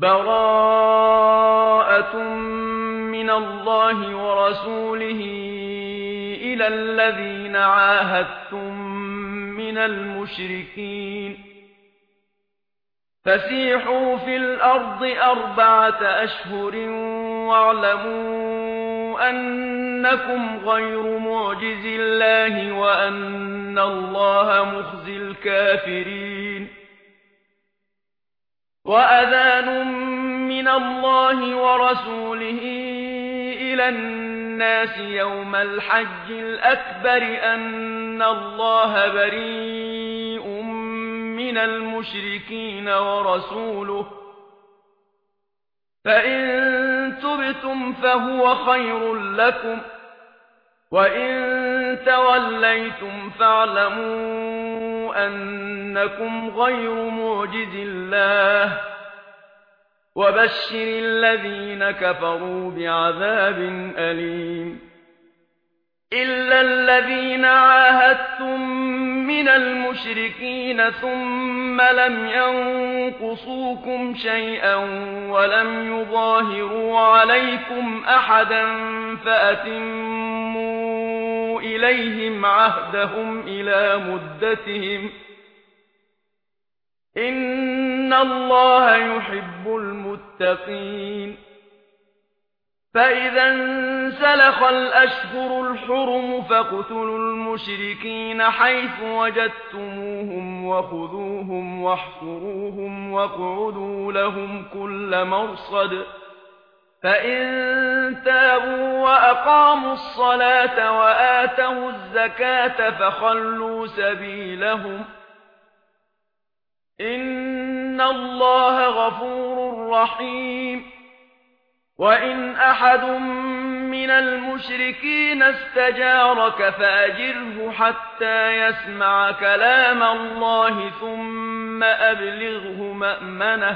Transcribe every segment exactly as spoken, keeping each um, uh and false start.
براءة من الله ورسوله إلى الذين عاهدتم من المشركين فسيحوا في الأرض أربعة أشهر واعلموا أنكم غير معجز الله وأن الله مخزي الكافرين وأذان من الله ورسوله إلى الناس يوم الحج الأكبر أن الله بريء من المشركين ورسوله فإن تبتم فهو خير لكم وإن توليتم فاعلموا أنكم غير معجز الله وبشر الذين كفروا بعذاب أليم إلا الذين عاهدتم من المشركين ثم لم ينقصوكم شيئا ولم يظاهروا عليكم أحدا فأتموا إليهم عهدهم إلى مدتهم إن الله يحب المتقين فإذا انسلخ الأشهر الحرم فاقتلوا المشركين حيث وجدتموهم وخذوهم واحصروهم واقعدوا لهم كل مرصد فإن تابوا وأقاموا الصلاة وآتوا الزكاة فخلوا سبيلهم إن الله غفور رحيم وإن أحد من المشركين استجارك فأجره حتى يسمع كلام الله ثم أبلغه مأمنه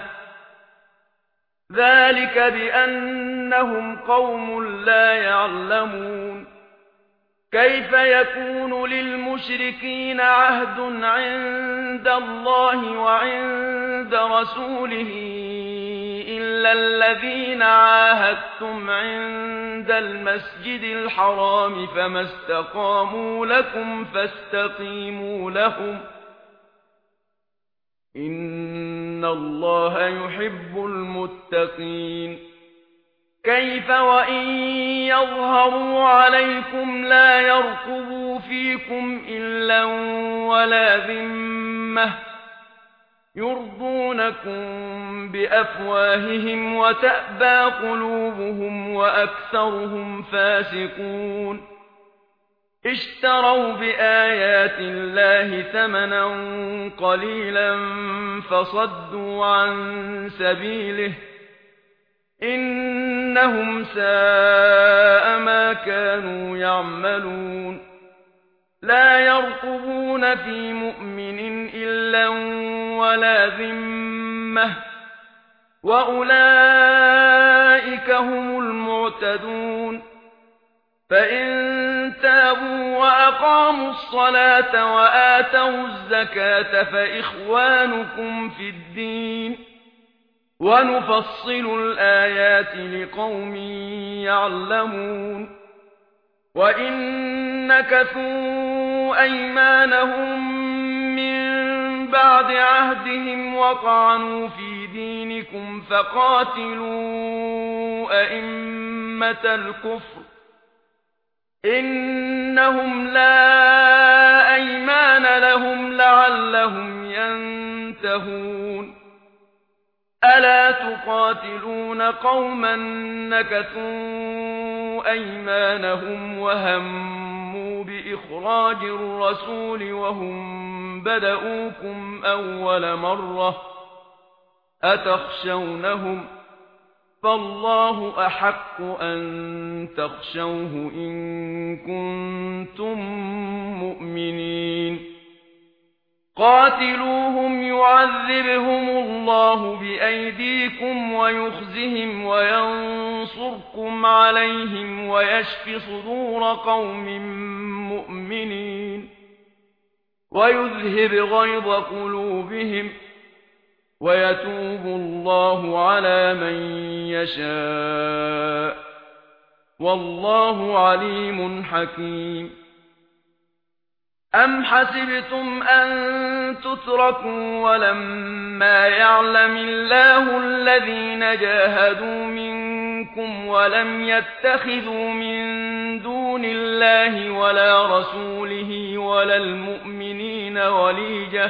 ذلك بأنهم قوم لا يعلمون كيف يكون للمشركين عهد عند الله وعند رسوله إلا الذين عاهدتم عند المسجد الحرام فما استقاموا لكم فاستقيموا لهم إن الله يحب المتقين كيف وإن يظهروا عليكم لا يرقبوا فيكم إلا ولا ذمة يرضونكم بأفواههم وتأبى قلوبهم وأكثرهم فاسقون اشتروا بآيات الله ثمنا قليلا فصدوا عن سبيله إنهم ساء ما كانوا يعملون لا يرقبون في مؤمن إلا ولا ذمة وأولئك هم المعتدون فإن تابوا وأقاموا الصلاة وآتوا الزكاة فإخوانكم في الدين ونفصل الآيات لقوم يعلمون وإن نكثوا أيمانهم من بعد عهدهم وطعنوا في دينكم فقاتلوا أئمة الكفر إنهم لا أيمان لهم لعلهم ينتهون ألا تقاتلون قوما نكثوا أيمانهم وهموا بإخراج الرسول وهم بدؤوكم أول مرة أتخشونهم فالله أحق أن تخشوه إن كنتم مؤمنين قاتلوهم يعذبهم الله بأيديكم ويخزهم وينصركم عليهم ويشف صدور قوم مؤمنين ويذهب غيظ قلوبهم ويتوب الله على من يشاء والله عليم حكيم. أم حسبتم أن تتركوا ولما يعلم الله الذين جاهدوا منكم ولم يتخذوا من دون الله ولا رسوله ولا المؤمنين وليجة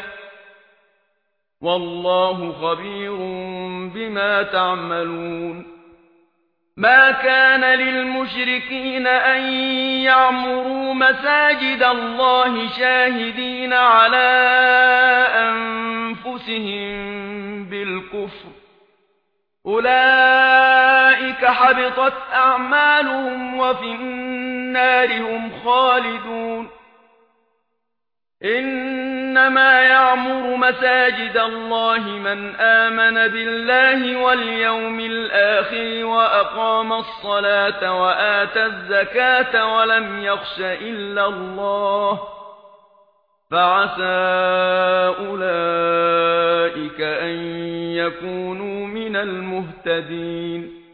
والله خبير بما تعملون. ما كان للمشركين أن يعمروا مساجد الله شاهدين على أنفسهم بالكفر أولئك حبطت أعمالهم وفي النار هم خالدون. إنما يعمر مساجد الله من آمن بالله واليوم الآخر وأقام الصلاة وآتى الزكاة ولم يخش إلا الله فعسى أولئك أن يكونوا من المهتدين.